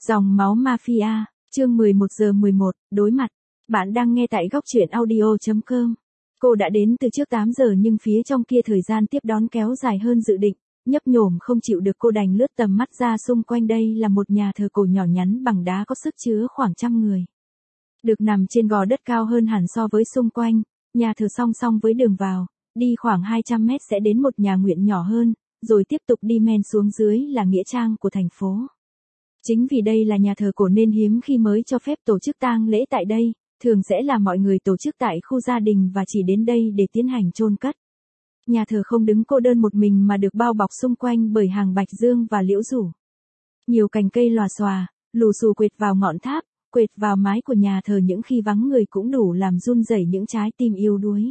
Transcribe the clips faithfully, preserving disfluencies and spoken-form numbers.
Dòng máu mafia, chương mười một giờ mười một, đối mặt. Bạn đang nghe tại góc truyện audio chấm com. Cô đã đến từ trước tám giờ nhưng phía trong kia thời gian tiếp đón kéo dài hơn dự định, nhấp nhổm không chịu được cô đành lướt tầm mắt ra xung quanh. Đây là một nhà thờ cổ nhỏ nhắn bằng đá có sức chứa khoảng trăm người. Được nằm trên gò đất cao hơn hẳn so với xung quanh, nhà thờ song song với đường vào, đi khoảng hai trăm mét sẽ đến một nhà nguyện nhỏ hơn, rồi tiếp tục đi men xuống dưới là nghĩa trang của thành phố. Chính vì đây là nhà thờ cổ nên hiếm khi mới cho phép tổ chức tang lễ tại đây, thường sẽ là mọi người tổ chức tại khu gia đình và chỉ đến đây để tiến hành chôn cất. Nhà thờ không đứng cô đơn một mình mà được bao bọc xung quanh bởi hàng bạch dương và liễu rủ. Nhiều cành cây lòa xòa, lù xù quệt vào ngọn tháp, quệt vào mái của nhà thờ những khi vắng người cũng đủ làm run rẩy những trái tim yếu đuối.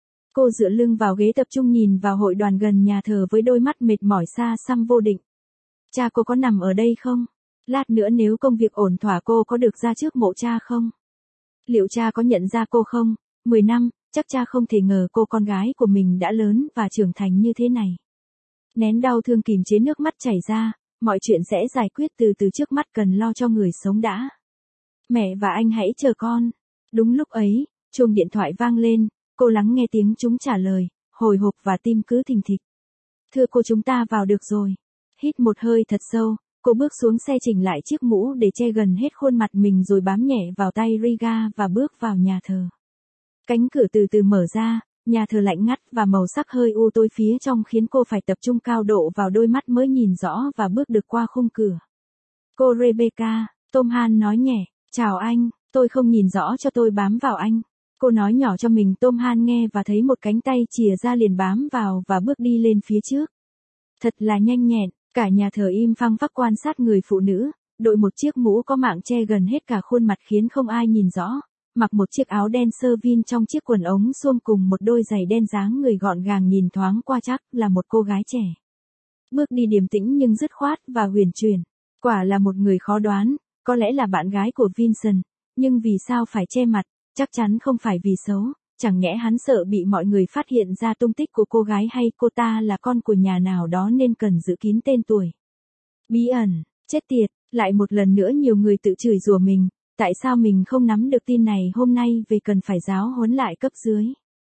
Cô dựa lưng vào ghế tập trung nhìn vào hội đoàn gần nhà thờ với đôi mắt mệt mỏi xa xăm vô định. Cha cô có nằm ở đây không? Lát nữa nếu công việc ổn thỏa cô có được ra trước mộ cha không? Liệu cha có nhận ra cô không? Mười năm, chắc cha không thể ngờ cô con gái của mình đã lớn và trưởng thành như thế này. Nén đau thương kìm chế nước mắt chảy ra, mọi chuyện sẽ giải quyết từ từ, trước mắt cần lo cho người sống đã. Mẹ và anh hãy chờ con. Đúng lúc ấy, chuông điện thoại vang lên, cô lắng nghe tiếng chúng trả lời, hồi hộp và tim cứ thình thịch. Thưa cô, chúng ta vào được rồi. Hít một hơi thật sâu. Cô bước xuống xe chỉnh lại chiếc mũ để che gần hết khuôn mặt mình rồi bám nhẹ vào tay Riga và bước vào nhà thờ. Cánh cửa từ từ mở ra, nhà thờ lạnh ngắt và màu sắc hơi u tối phía trong khiến cô phải tập trung cao độ vào đôi mắt mới nhìn rõ và bước được qua khung cửa. Cô Rebecca, Tom Han nói nhẹ, chào anh, tôi không nhìn rõ cho tôi bám vào anh. Cô nói nhỏ cho mình. Tom Han nghe và thấy một cánh tay chìa ra liền bám vào và bước đi lên phía trước. Thật là nhanh nhẹn. Cả nhà thờ im phăng phắc quan sát người phụ nữ, đội một chiếc mũ có mạng che gần hết cả khuôn mặt khiến không ai nhìn rõ, mặc một chiếc áo đen sơ vin trong chiếc quần ống suông cùng một đôi giày đen dáng người gọn gàng, nhìn thoáng qua chắc là một cô gái trẻ. Bước đi điềm tĩnh nhưng dứt khoát và huyền chuyển, quả là một người khó đoán, có lẽ là bạn gái của Vincent, nhưng vì sao phải che mặt, chắc chắn không phải vì xấu. Chẳng nhẽ hắn sợ bị mọi người phát hiện ra tung tích của cô gái, hay cô ta là con của nhà nào đó nên cần giữ kín tên tuổi. Bí ẩn, chết tiệt, lại một lần nữa nhiều người tự chửi rủa mình, tại sao mình không nắm được tin này hôm nay về cần phải giáo huấn lại cấp dưới.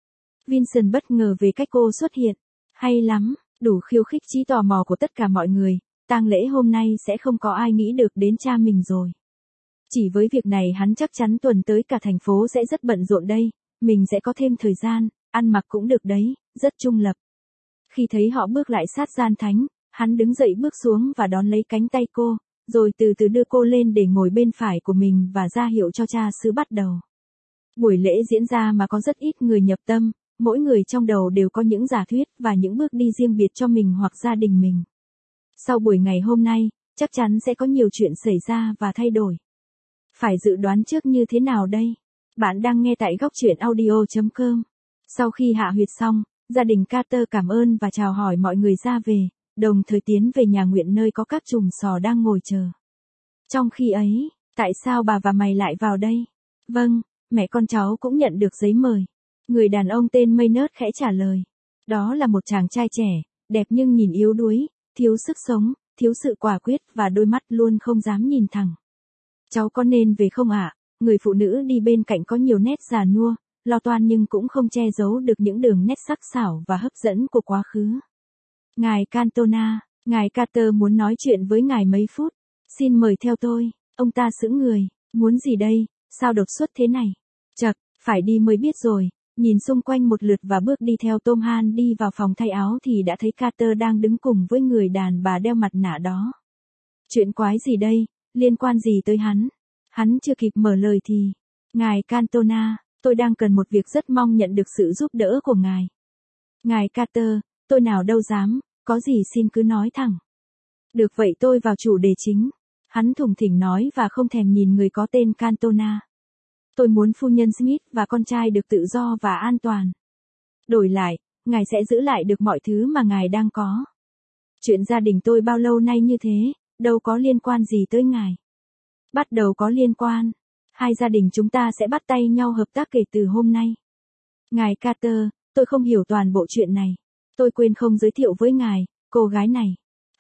Vincent bất ngờ về cách cô xuất hiện, hay lắm, đủ khiêu khích trí tò mò của tất cả mọi người, tang lễ hôm nay sẽ không có ai nghĩ được đến cha mình rồi. Chỉ với việc này hắn chắc chắn tuần tới cả thành phố sẽ rất bận rộn đây. Mình sẽ có thêm thời gian, ăn mặc cũng được đấy, rất trung lập. Khi thấy họ bước lại sát gian thánh, hắn đứng dậy bước xuống và đón lấy cánh tay cô, rồi từ từ đưa cô lên để ngồi bên phải của mình và ra hiệu cho cha xứ bắt đầu. Buổi lễ diễn ra mà có rất ít người nhập tâm, mỗi người trong đầu đều có những giả thuyết và những bước đi riêng biệt cho mình hoặc gia đình mình. Sau buổi ngày hôm nay, chắc chắn sẽ có nhiều chuyện xảy ra và thay đổi. Phải dự đoán trước như thế nào đây? Bạn đang nghe tại góc truyện audio chấm com. Sau khi hạ huyệt xong, gia đình Carter cảm ơn và chào hỏi mọi người ra về, đồng thời tiến về nhà nguyện nơi có các chùm sò đang ngồi chờ. Trong khi ấy, tại sao bà và mày lại vào đây? Vâng, mẹ con cháu cũng nhận được giấy mời. Người đàn ông tên Maynard khẽ trả lời. Đó là một chàng trai trẻ, đẹp nhưng nhìn yếu đuối, thiếu sức sống, thiếu sự quả quyết và đôi mắt luôn không dám nhìn thẳng. Cháu có nên về không ạ? Người phụ nữ đi bên cạnh có nhiều nét già nua, lo toan nhưng cũng không che giấu được những đường nét sắc sảo và hấp dẫn của quá khứ. Ngài Cantona, ngài Carter muốn nói chuyện với ngài mấy phút. Xin mời theo tôi. Ông ta sững người, muốn gì đây, sao đột xuất thế này? Chậc, phải đi mới biết rồi. Nhìn xung quanh một lượt và bước đi theo Tom Han đi vào phòng thay áo thì đã thấy Carter đang đứng cùng với người đàn bà đeo mặt nạ đó. Chuyện quái gì đây, liên quan gì tới hắn? Hắn chưa kịp mở lời thì, ngài Cantona, tôi đang cần một việc, rất mong nhận được sự giúp đỡ của ngài. Ngài Carter, tôi nào đâu dám, có gì xin cứ nói thẳng. Được vậy tôi vào chủ đề chính. Hắn thủng thỉnh nói và không thèm nhìn người có tên Cantona. Tôi muốn phu nhân Smith và con trai được tự do và an toàn. Đổi lại, ngài sẽ giữ lại được mọi thứ mà ngài đang có. Chuyện gia đình tôi bao lâu nay như thế, đâu có liên quan gì tới ngài. Bắt đầu có liên quan. Hai gia đình chúng ta sẽ bắt tay nhau hợp tác kể từ hôm nay. Ngài Carter, tôi không hiểu toàn bộ chuyện này. Tôi quên không giới thiệu với ngài, cô gái này.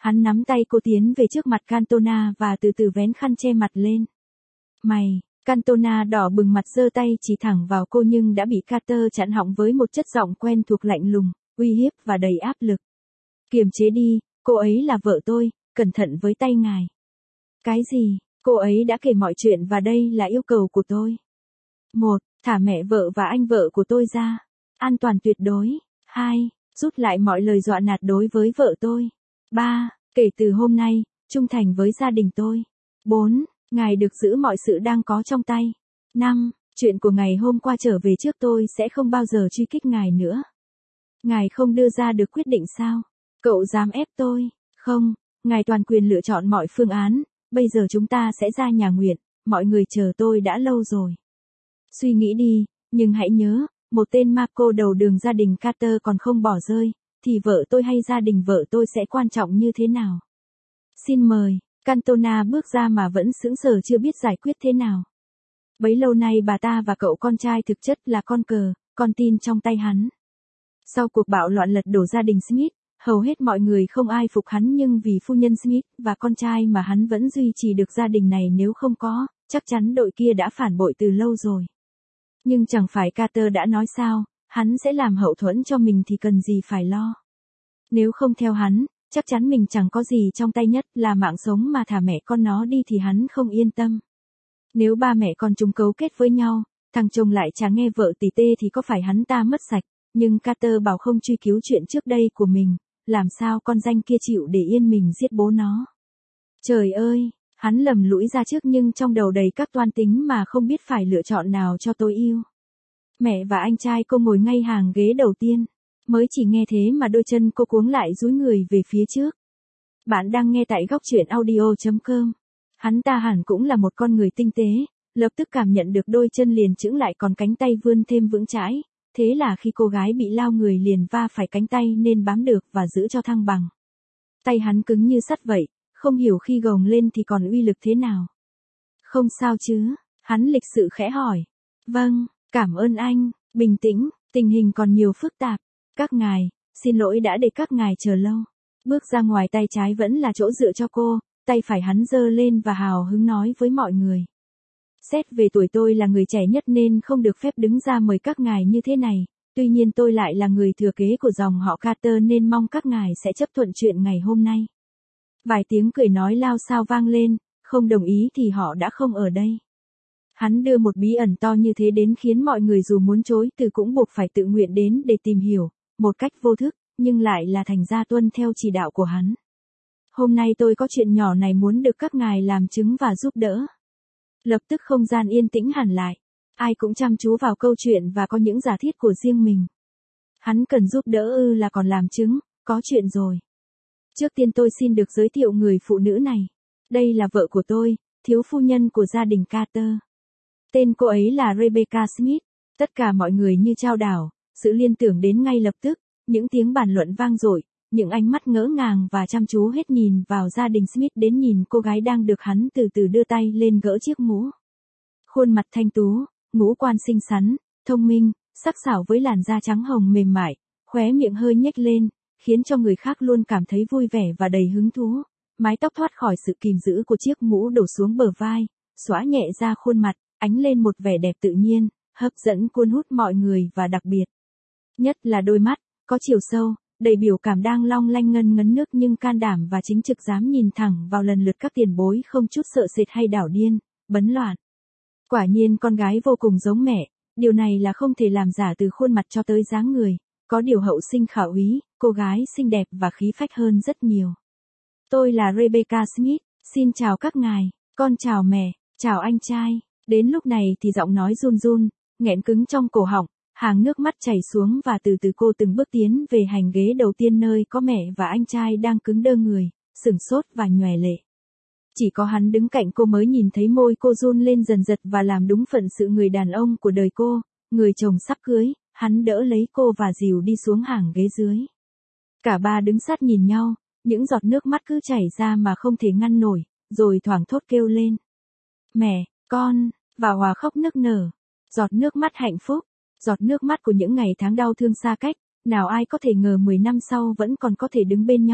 Hắn nắm tay cô tiến về trước mặt Cantona và từ từ vén khăn che mặt lên. Mày, Cantona đỏ bừng mặt giơ tay chỉ thẳng vào cô nhưng đã bị Carter chặn họng với một chất giọng quen thuộc lạnh lùng, uy hiếp và đầy áp lực. Kiềm chế đi, cô ấy là vợ tôi, cẩn thận với tay ngài. Cái gì? Cô ấy đã kể mọi chuyện và đây là yêu cầu của tôi. Một, thả mẹ vợ và anh vợ của tôi ra. An toàn tuyệt đối. Hai, rút lại mọi lời dọa nạt đối với vợ tôi. Ba, kể từ hôm nay, trung thành với gia đình tôi. Bốn, ngài được giữ mọi sự đang có trong tay. Năm, chuyện của ngày hôm qua trở về trước tôi sẽ không bao giờ truy kích ngài nữa. Ngài không đưa ra được quyết định sao? Cậu dám ép tôi? Không, ngài toàn quyền lựa chọn mọi phương án, bây giờ chúng ta sẽ ra nhà nguyện, mọi người chờ tôi đã lâu rồi. Suy nghĩ đi, nhưng hãy nhớ, một tên Marco đầu đường gia đình Carter còn không bỏ rơi, thì vợ tôi hay gia đình vợ tôi sẽ quan trọng như thế nào? Xin mời, Cantona bước ra mà vẫn sững sờ chưa biết giải quyết thế nào. Bấy lâu nay bà ta và cậu con trai thực chất là con cờ, con tin trong tay hắn. Sau cuộc bạo loạn lật đổ gia đình Smith, hầu hết mọi người không ai phục hắn nhưng vì phu nhân Smith và con trai mà hắn vẫn duy trì được gia đình này, nếu không có, chắc chắn đội kia đã phản bội từ lâu rồi. Nhưng chẳng phải Carter đã nói sao, hắn sẽ làm hậu thuẫn cho mình thì cần gì phải lo. Nếu không theo hắn, chắc chắn mình chẳng có gì trong tay, nhất là mạng sống, mà thả mẹ con nó đi thì hắn không yên tâm. Nếu ba mẹ con chúng cấu kết với nhau, thằng chồng lại chả nghe vợ tỉ tê thì có phải hắn ta mất sạch, nhưng Carter bảo không truy cứu chuyện trước đây của mình, làm sao con danh kia chịu để yên mình giết bố nó. Trời ơi, hắn lầm lũi ra trước nhưng trong đầu đầy các toan tính mà không biết phải lựa chọn nào cho tối ưu. Mẹ và anh trai cô ngồi ngay hàng ghế đầu tiên, mới chỉ nghe thế mà đôi chân cô cuống lại dúi người về phía trước. Bạn đang nghe tại góc truyện audio chấm com. Hắn ta hẳn cũng là một con người tinh tế, lập tức cảm nhận được đôi chân liền chững lại còn cánh tay vươn thêm vững chãi, thế là khi cô gái bị lao người liền va phải cánh tay nên bám được và giữ cho thăng bằng. Tay hắn cứng như sắt vậy, không hiểu khi gồng lên thì còn uy lực thế nào. Không sao chứ, hắn lịch sự khẽ hỏi. Vâng, cảm ơn anh, bình tĩnh, tình hình còn nhiều phức tạp. Các ngài, xin lỗi đã để các ngài chờ lâu. Bước ra ngoài, tay trái vẫn là chỗ dựa cho cô, tay phải hắn giơ lên và hào hứng nói với mọi người. Xét về tuổi tôi là người trẻ nhất nên không được phép đứng ra mời các ngài như thế này, tuy nhiên tôi lại là người thừa kế của dòng họ Carter nên mong các ngài sẽ chấp thuận chuyện ngày hôm nay. Vài tiếng cười nói lao xao vang lên, không đồng ý thì họ đã không ở đây. Hắn đưa một bí ẩn to như thế đến khiến mọi người dù muốn chối từ cũng buộc phải tự nguyện đến để tìm hiểu, một cách vô thức, nhưng lại là thành ra tuân theo chỉ đạo của hắn. Hôm nay tôi có chuyện nhỏ này muốn được các ngài làm chứng và giúp đỡ. Lập tức không gian yên tĩnh hẳn lại. Ai cũng chăm chú vào câu chuyện và có những giả thiết của riêng mình. Hắn cần giúp đỡ ư là còn làm chứng, có chuyện rồi. Trước tiên tôi xin được giới thiệu người phụ nữ này. Đây là vợ của tôi, thiếu phu nhân của gia đình Carter. Tên cô ấy là Rebecca Smith. Tất cả mọi người như chao đảo, sự liên tưởng đến ngay lập tức, những tiếng bàn luận vang dội, những ánh mắt ngỡ ngàng và chăm chú hết nhìn vào gia đình Smith đến nhìn cô gái đang được hắn từ từ đưa tay lên gỡ chiếc mũ. Khuôn mặt thanh tú, ngũ quan xinh xắn, thông minh, sắc sảo với làn da trắng hồng mềm mại, khóe miệng hơi nhếch lên, khiến cho người khác luôn cảm thấy vui vẻ và đầy hứng thú. Mái tóc thoát khỏi sự kìm giữ của chiếc mũ đổ xuống bờ vai, xõa nhẹ ra khuôn mặt, ánh lên một vẻ đẹp tự nhiên, hấp dẫn cuốn hút mọi người và đặc biệt nhất là đôi mắt, có chiều sâu, đầy biểu cảm đang long lanh ngân ngấn nước nhưng can đảm và chính trực dám nhìn thẳng vào lần lượt các tiền bối không chút sợ sệt hay đảo điên, bấn loạn. Quả nhiên con gái vô cùng giống mẹ, điều này là không thể làm giả từ khuôn mặt cho tới dáng người, có điều hậu sinh khả úy, cô gái xinh đẹp và khí phách hơn rất nhiều. Tôi là Rebecca Smith, xin chào các ngài, con chào mẹ, chào anh trai. Đến lúc này thì giọng nói run run, nghẹn cứng trong cổ họng, hàng nước mắt chảy xuống và từ từ cô từng bước tiến về hành ghế đầu tiên nơi có mẹ và anh trai đang cứng đơ người, sửng sốt và nhòe lệ. Chỉ có hắn đứng cạnh cô mới nhìn thấy môi cô run lên dần dật và làm đúng phận sự người đàn ông của đời cô, người chồng sắp cưới, hắn đỡ lấy cô và dìu đi xuống hàng ghế dưới. Cả ba đứng sát nhìn nhau, những giọt nước mắt cứ chảy ra mà không thể ngăn nổi, rồi thoảng thốt kêu lên. Mẹ, con, và hòa khóc nức nở. Giọt nước mắt hạnh phúc, giọt nước mắt của những ngày tháng đau thương xa cách, nào ai có thể ngờ mười năm sau vẫn còn có thể đứng bên nhau,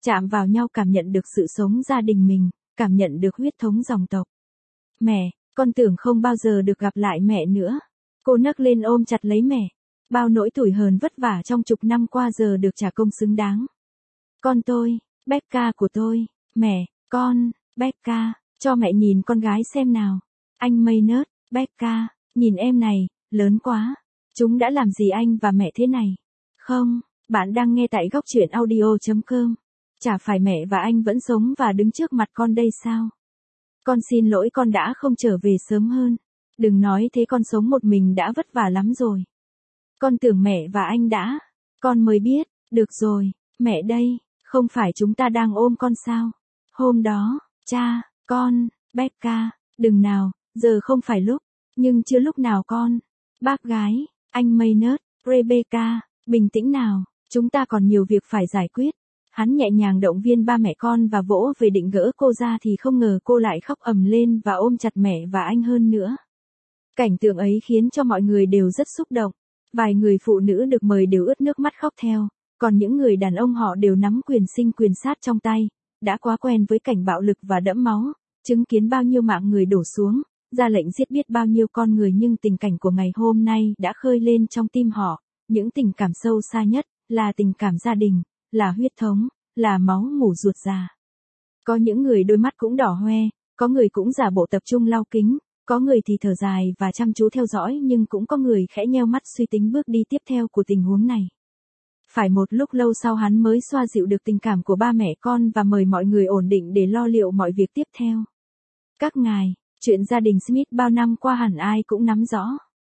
chạm vào nhau cảm nhận được sự sống gia đình mình, cảm nhận được huyết thống dòng tộc. Mẹ, con tưởng không bao giờ được gặp lại mẹ nữa. Cô nấc lên ôm chặt lấy mẹ. Bao nỗi tủi hờn vất vả trong chục năm qua giờ được trả công xứng đáng. Con tôi, Becca của tôi, mẹ, con, Becca, cho mẹ nhìn con gái xem nào. Anh Maynard, Becca, nhìn em này, lớn quá. Chúng đã làm gì anh và mẹ thế này? Không, bạn đang nghe tại góc truyện audio chấm com. Chả phải mẹ và anh vẫn sống và đứng trước mặt con đây sao? Con xin lỗi con đã không trở về sớm hơn. Đừng nói thế, con sống một mình đã vất vả lắm rồi. Con tưởng mẹ và anh đã. Con mới biết, được rồi, mẹ đây, không phải chúng ta đang ôm con sao? Hôm đó, cha, con, Becca, đừng nào, giờ không phải lúc, nhưng chưa lúc nào con. Bác gái, anh Maynard, Rebecca, bình tĩnh nào, chúng ta còn nhiều việc phải giải quyết. Hắn nhẹ nhàng động viên ba mẹ con và vỗ về định gỡ cô ra thì không ngờ cô lại khóc ầm lên và ôm chặt mẹ và anh hơn nữa. Cảnh tượng ấy khiến cho mọi người đều rất xúc động. Vài người phụ nữ được mời đều ướt nước mắt khóc theo, còn những người đàn ông họ đều nắm quyền sinh quyền sát trong tay, đã quá quen với cảnh bạo lực và đẫm máu, chứng kiến bao nhiêu mạng người đổ xuống, ra lệnh giết biết bao nhiêu con người, nhưng tình cảnh của ngày hôm nay đã khơi lên trong tim họ, những tình cảm sâu xa nhất, là tình cảm gia đình, là huyết thống, là máu mủ ruột già. Có những người đôi mắt cũng đỏ hoe, có người cũng giả bộ tập trung lau kính, có người thì thở dài và chăm chú theo dõi, nhưng cũng có người khẽ nheo mắt suy tính bước đi tiếp theo của tình huống này. Phải một lúc lâu sau hắn mới xoa dịu được tình cảm của ba mẹ con và mời mọi người ổn định để lo liệu mọi việc tiếp theo. Các ngài, chuyện gia đình Smith bao năm qua hẳn ai cũng nắm rõ.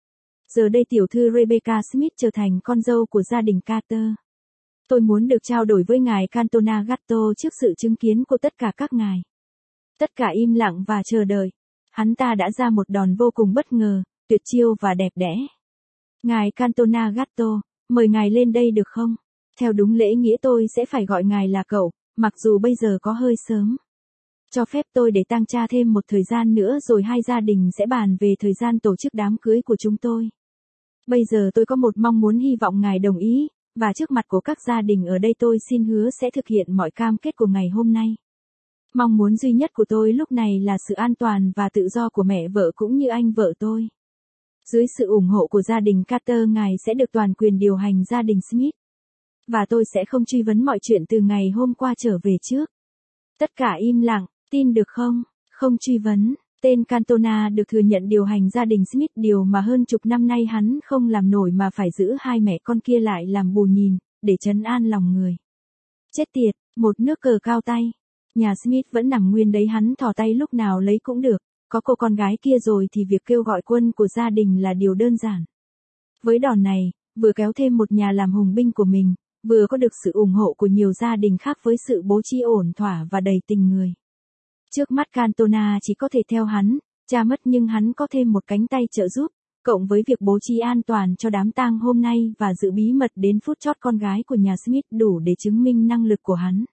Giờ đây tiểu thư Rebecca Smith trở thành con dâu của gia đình Carter. Tôi muốn được trao đổi với ngài Cantona Gatto trước sự chứng kiến của tất cả các ngài. Tất cả im lặng và chờ đợi. Hắn ta đã ra một đòn vô cùng bất ngờ, tuyệt chiêu và đẹp đẽ. Ngài Cantona Gatto, mời ngài lên đây được không? Theo đúng lễ nghĩa tôi sẽ phải gọi ngài là cậu, mặc dù bây giờ có hơi sớm. Cho phép tôi để tang cha thêm một thời gian nữa rồi hai gia đình sẽ bàn về thời gian tổ chức đám cưới của chúng tôi. Bây giờ tôi có một mong muốn, hy vọng ngài đồng ý, và trước mặt của các gia đình ở đây tôi xin hứa sẽ thực hiện mọi cam kết của ngày hôm nay. Mong muốn duy nhất của tôi lúc này là sự an toàn và tự do của mẹ vợ cũng như anh vợ tôi. Dưới sự ủng hộ của gia đình Carter, ngài sẽ được toàn quyền điều hành gia đình Smith. Và tôi sẽ không truy vấn mọi chuyện từ ngày hôm qua trở về trước. Tất cả im lặng, tin được không? Không truy vấn. Tên Cantona được thừa nhận điều hành gia đình Smith, điều mà hơn chục năm nay hắn không làm nổi mà phải giữ hai mẹ con kia lại làm bù nhìn, để trấn an lòng người. Chết tiệt, một nước cờ cao tay. Nhà Smith vẫn nằm nguyên đấy, hắn thò tay lúc nào lấy cũng được. Có cô con gái kia rồi thì việc kêu gọi quân của gia đình là điều đơn giản. Với đòn này, vừa kéo thêm một nhà làm hùng binh của mình, vừa có được sự ủng hộ của nhiều gia đình khác với sự bố trí ổn thỏa và đầy tình người. Trước mắt Cantona chỉ có thể theo hắn, cha mất nhưng hắn có thêm một cánh tay trợ giúp, cộng với việc bố trí an toàn cho đám tang hôm nay và giữ bí mật đến phút chót con gái của nhà Smith đủ để chứng minh năng lực của hắn.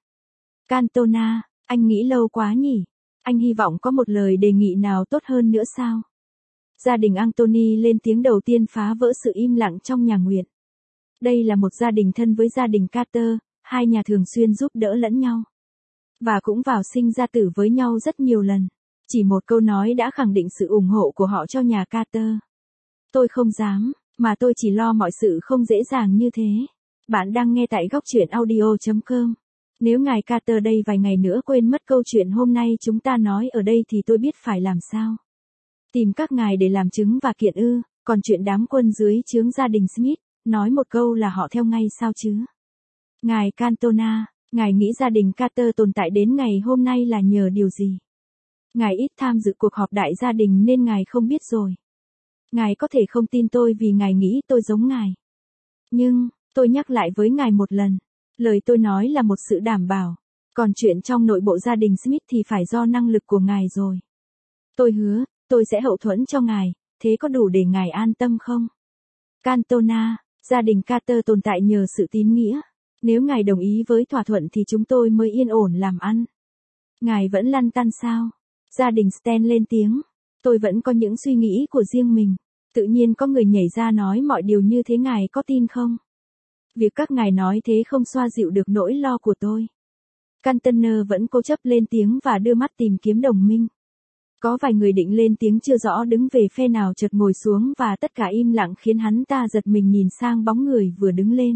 Cantona, anh nghĩ lâu quá nhỉ? Anh hy vọng có một lời đề nghị nào tốt hơn nữa sao? Gia đình Anthony lên tiếng đầu tiên phá vỡ sự im lặng trong nhà nguyện. Đây là một gia đình thân với gia đình Carter, hai nhà thường xuyên giúp đỡ lẫn nhau. Và cũng vào sinh ra tử với nhau rất nhiều lần. Chỉ một câu nói đã khẳng định sự ủng hộ của họ cho nhà Carter. Tôi không dám, mà tôi chỉ lo mọi sự không dễ dàng như thế. Bạn đang nghe tại góc truyện audio chấm com. Nếu ngài Carter đây vài ngày nữa quên mất câu chuyện hôm nay chúng ta nói ở đây thì tôi biết phải làm sao. Tìm các ngài để làm chứng và kiện ư, còn chuyện đám quân dưới trướng gia đình Smith, nói một câu là họ theo ngay sao chứ? Ngài Cantona, ngài nghĩ gia đình Carter tồn tại đến ngày hôm nay là nhờ điều gì? Ngài ít tham dự cuộc họp đại gia đình nên ngài không biết rồi. Ngài có thể không tin tôi vì ngài nghĩ tôi giống ngài. Nhưng, tôi nhắc lại với ngài một lần. Lời tôi nói là một sự đảm bảo. Còn chuyện trong nội bộ gia đình Smith thì phải do năng lực của ngài rồi. Tôi hứa, tôi sẽ hậu thuẫn cho ngài, thế có đủ để ngài an tâm không? Cantona, gia đình Carter tồn tại nhờ sự tín nghĩa. Nếu ngài đồng ý với thỏa thuận thì chúng tôi mới yên ổn làm ăn. Ngài vẫn lăn tăn sao? Gia đình Stan lên tiếng. Tôi vẫn có những suy nghĩ của riêng mình. Tự nhiên có người nhảy ra nói mọi điều như thế, ngài có tin không? Việc các ngài nói thế không xoa dịu được nỗi lo của tôi. Container vẫn cố chấp lên tiếng và đưa mắt tìm kiếm đồng minh. Có vài người định lên tiếng chưa rõ đứng về phe nào chợt ngồi xuống và tất cả im lặng khiến hắn ta giật mình nhìn sang bóng người vừa đứng lên.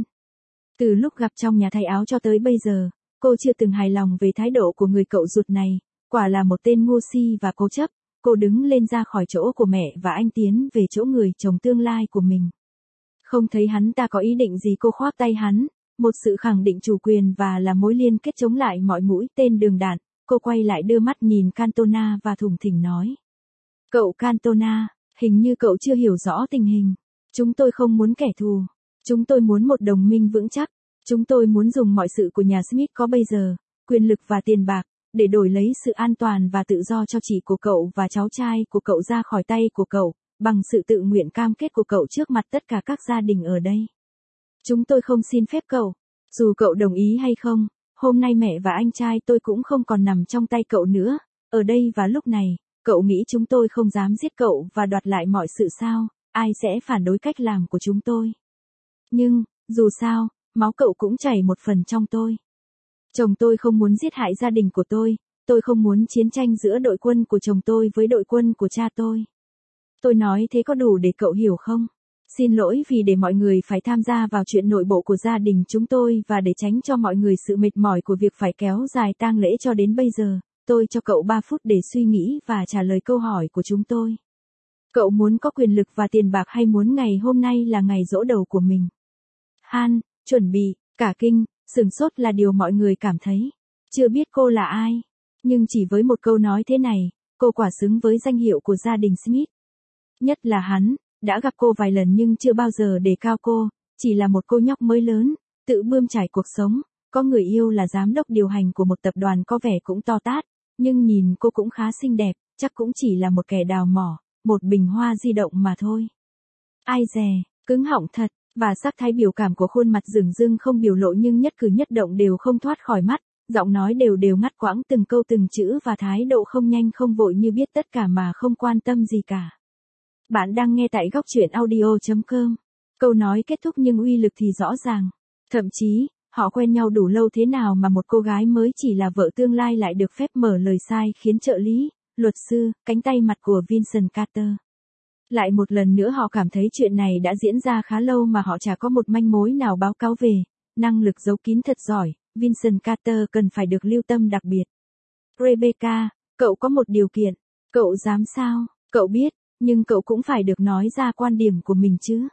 Từ lúc gặp trong nhà thay áo cho tới bây giờ, cô chưa từng hài lòng về thái độ của người cậu ruột này, quả là một tên ngu si và cố chấp. Cô đứng lên ra khỏi chỗ của mẹ và anh tiến về chỗ người chồng tương lai của mình. Không thấy hắn ta có ý định gì, cô khoác tay hắn, một sự khẳng định chủ quyền và là mối liên kết chống lại mọi mũi tên đường đạn. Cô quay lại đưa mắt nhìn Cantona và thủng thỉnh nói. Cậu Cantona, hình như cậu chưa hiểu rõ tình hình. Chúng tôi không muốn kẻ thù. Chúng tôi muốn một đồng minh vững chắc. Chúng tôi muốn dùng mọi sự của nhà Smith có bây giờ, quyền lực và tiền bạc, để đổi lấy sự an toàn và tự do cho chị của cậu và cháu trai của cậu ra khỏi tay của cậu, bằng sự tự nguyện cam kết của cậu trước mặt tất cả các gia đình ở đây. Chúng tôi không xin phép cậu, dù cậu đồng ý hay không, hôm nay mẹ và anh trai tôi cũng không còn nằm trong tay cậu nữa, ở đây và lúc này, cậu nghĩ chúng tôi không dám giết cậu và đoạt lại mọi sự sao, ai sẽ phản đối cách làm của chúng tôi. Nhưng, dù sao, máu cậu cũng chảy một phần trong tôi. Chồng tôi không muốn giết hại gia đình của tôi, tôi không muốn chiến tranh giữa đội quân của chồng tôi với đội quân của cha tôi. Tôi nói thế có đủ để cậu hiểu không? Xin lỗi vì để mọi người phải tham gia vào chuyện nội bộ của gia đình chúng tôi và để tránh cho mọi người sự mệt mỏi của việc phải kéo dài tang lễ cho đến bây giờ, tôi cho cậu ba phút để suy nghĩ và trả lời câu hỏi của chúng tôi. Cậu muốn có quyền lực và tiền bạc hay muốn ngày hôm nay là ngày giỗ đầu của mình? Han, chuẩn bị, cả kinh, sửng sốt là điều mọi người cảm thấy. Chưa biết cô là ai, nhưng chỉ với một câu nói thế này, cô quả xứng với danh hiệu của gia đình Smith. Nhất là hắn, đã gặp cô vài lần nhưng chưa bao giờ đề cao cô, chỉ là một cô nhóc mới lớn, tự bươn trải cuộc sống, có người yêu là giám đốc điều hành của một tập đoàn có vẻ cũng to tát, nhưng nhìn cô cũng khá xinh đẹp, chắc cũng chỉ là một kẻ đào mỏ, một bình hoa di động mà thôi. Ai dè, cứng họng thật, và sắc thái biểu cảm của khuôn mặt dửng dưng không biểu lộ nhưng nhất cử nhất động đều không thoát khỏi mắt, giọng nói đều đều ngắt quãng từng câu từng chữ và thái độ không nhanh không vội như biết tất cả mà không quan tâm gì cả. Bạn đang nghe tại góc truyện audio chấm com. Câu nói kết thúc nhưng uy lực thì rõ ràng. Thậm chí, họ quen nhau đủ lâu thế nào mà một cô gái mới chỉ là vợ tương lai lại được phép mở lời sai khiến trợ lý, luật sư, cánh tay mặt của Vincent Carter. Lại một lần nữa họ cảm thấy chuyện này đã diễn ra khá lâu mà họ chả có một manh mối nào báo cáo về. Năng lực giấu kín thật giỏi, Vincent Carter cần phải được lưu tâm đặc biệt. Rebecca, cậu có một điều kiện. Cậu dám sao? Cậu biết, nhưng cậu cũng phải được nói ra quan điểm của mình chứ.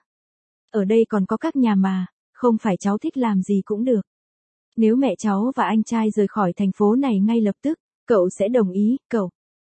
Ở đây còn có các nhà mà, không phải cháu thích làm gì cũng được. Nếu mẹ cháu và anh trai rời khỏi thành phố này ngay lập tức, cậu sẽ đồng ý, cậu.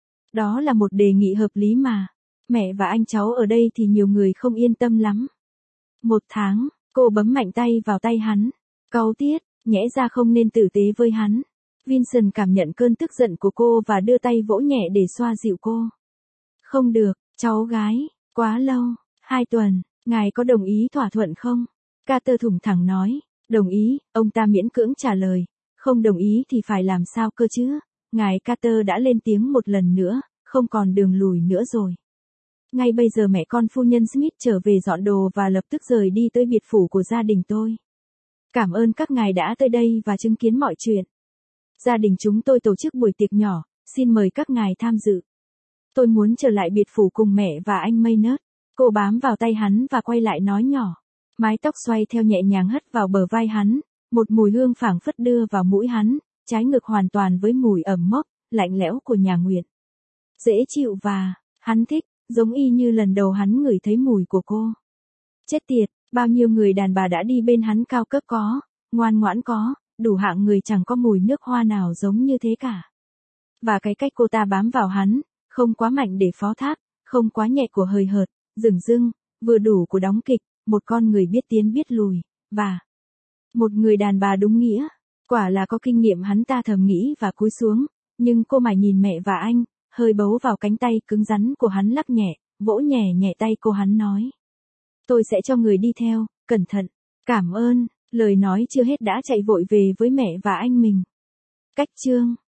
Đó là một đề nghị hợp lý mà. Mẹ và anh cháu ở đây thì nhiều người không yên tâm lắm. Một tháng, cô bấm mạnh tay vào tay hắn. Cáu tiết, nhẽ ra không nên tử tế với hắn. Vincent cảm nhận cơn tức giận của cô và đưa tay vỗ nhẹ để xoa dịu cô. Không được, cháu gái, quá lâu, hai tuần, ngài có đồng ý thỏa thuận không? Carter thủng thẳng nói, đồng ý, ông ta miễn cưỡng trả lời, không đồng ý thì phải làm sao cơ chứ? Ngài Carter đã lên tiếng một lần nữa, không còn đường lùi nữa rồi. Ngay bây giờ mẹ con phu nhân Smith trở về dọn đồ và lập tức rời đi tới biệt phủ của gia đình tôi. Cảm ơn các ngài đã tới đây và chứng kiến mọi chuyện. Gia đình chúng tôi tổ chức buổi tiệc nhỏ, xin mời các ngài tham dự. Tôi muốn trở lại biệt phủ cùng mẹ và anh Maynard. Cô bám vào tay hắn và quay lại nói nhỏ. Mái tóc xoay theo nhẹ nhàng hất vào bờ vai hắn, một mùi hương phảng phất đưa vào mũi hắn, trái ngược hoàn toàn với mùi ẩm mốc, lạnh lẽo của nhà Nguyệt. Dễ chịu và, hắn thích, giống y như lần đầu hắn ngửi thấy mùi của cô. Chết tiệt, bao nhiêu người đàn bà đã đi bên hắn cao cấp có, ngoan ngoãn có, đủ hạng người chẳng có mùi nước hoa nào giống như thế cả. Và cái cách cô ta bám vào hắn, không quá mạnh để phó thác, không quá nhẹ của hời hợt, dửng dưng, vừa đủ của đóng kịch, một con người biết tiến biết lùi, và một người đàn bà đúng nghĩa, quả là có kinh nghiệm hắn ta thầm nghĩ và cúi xuống, nhưng cô mải nhìn mẹ và anh, hơi bấu vào cánh tay cứng rắn của hắn lắc nhẹ, vỗ nhẹ nhẹ tay cô hắn nói. Tôi sẽ cho người đi theo, cẩn thận, cảm ơn, lời nói chưa hết đã chạy vội về với mẹ và anh mình. Cách chương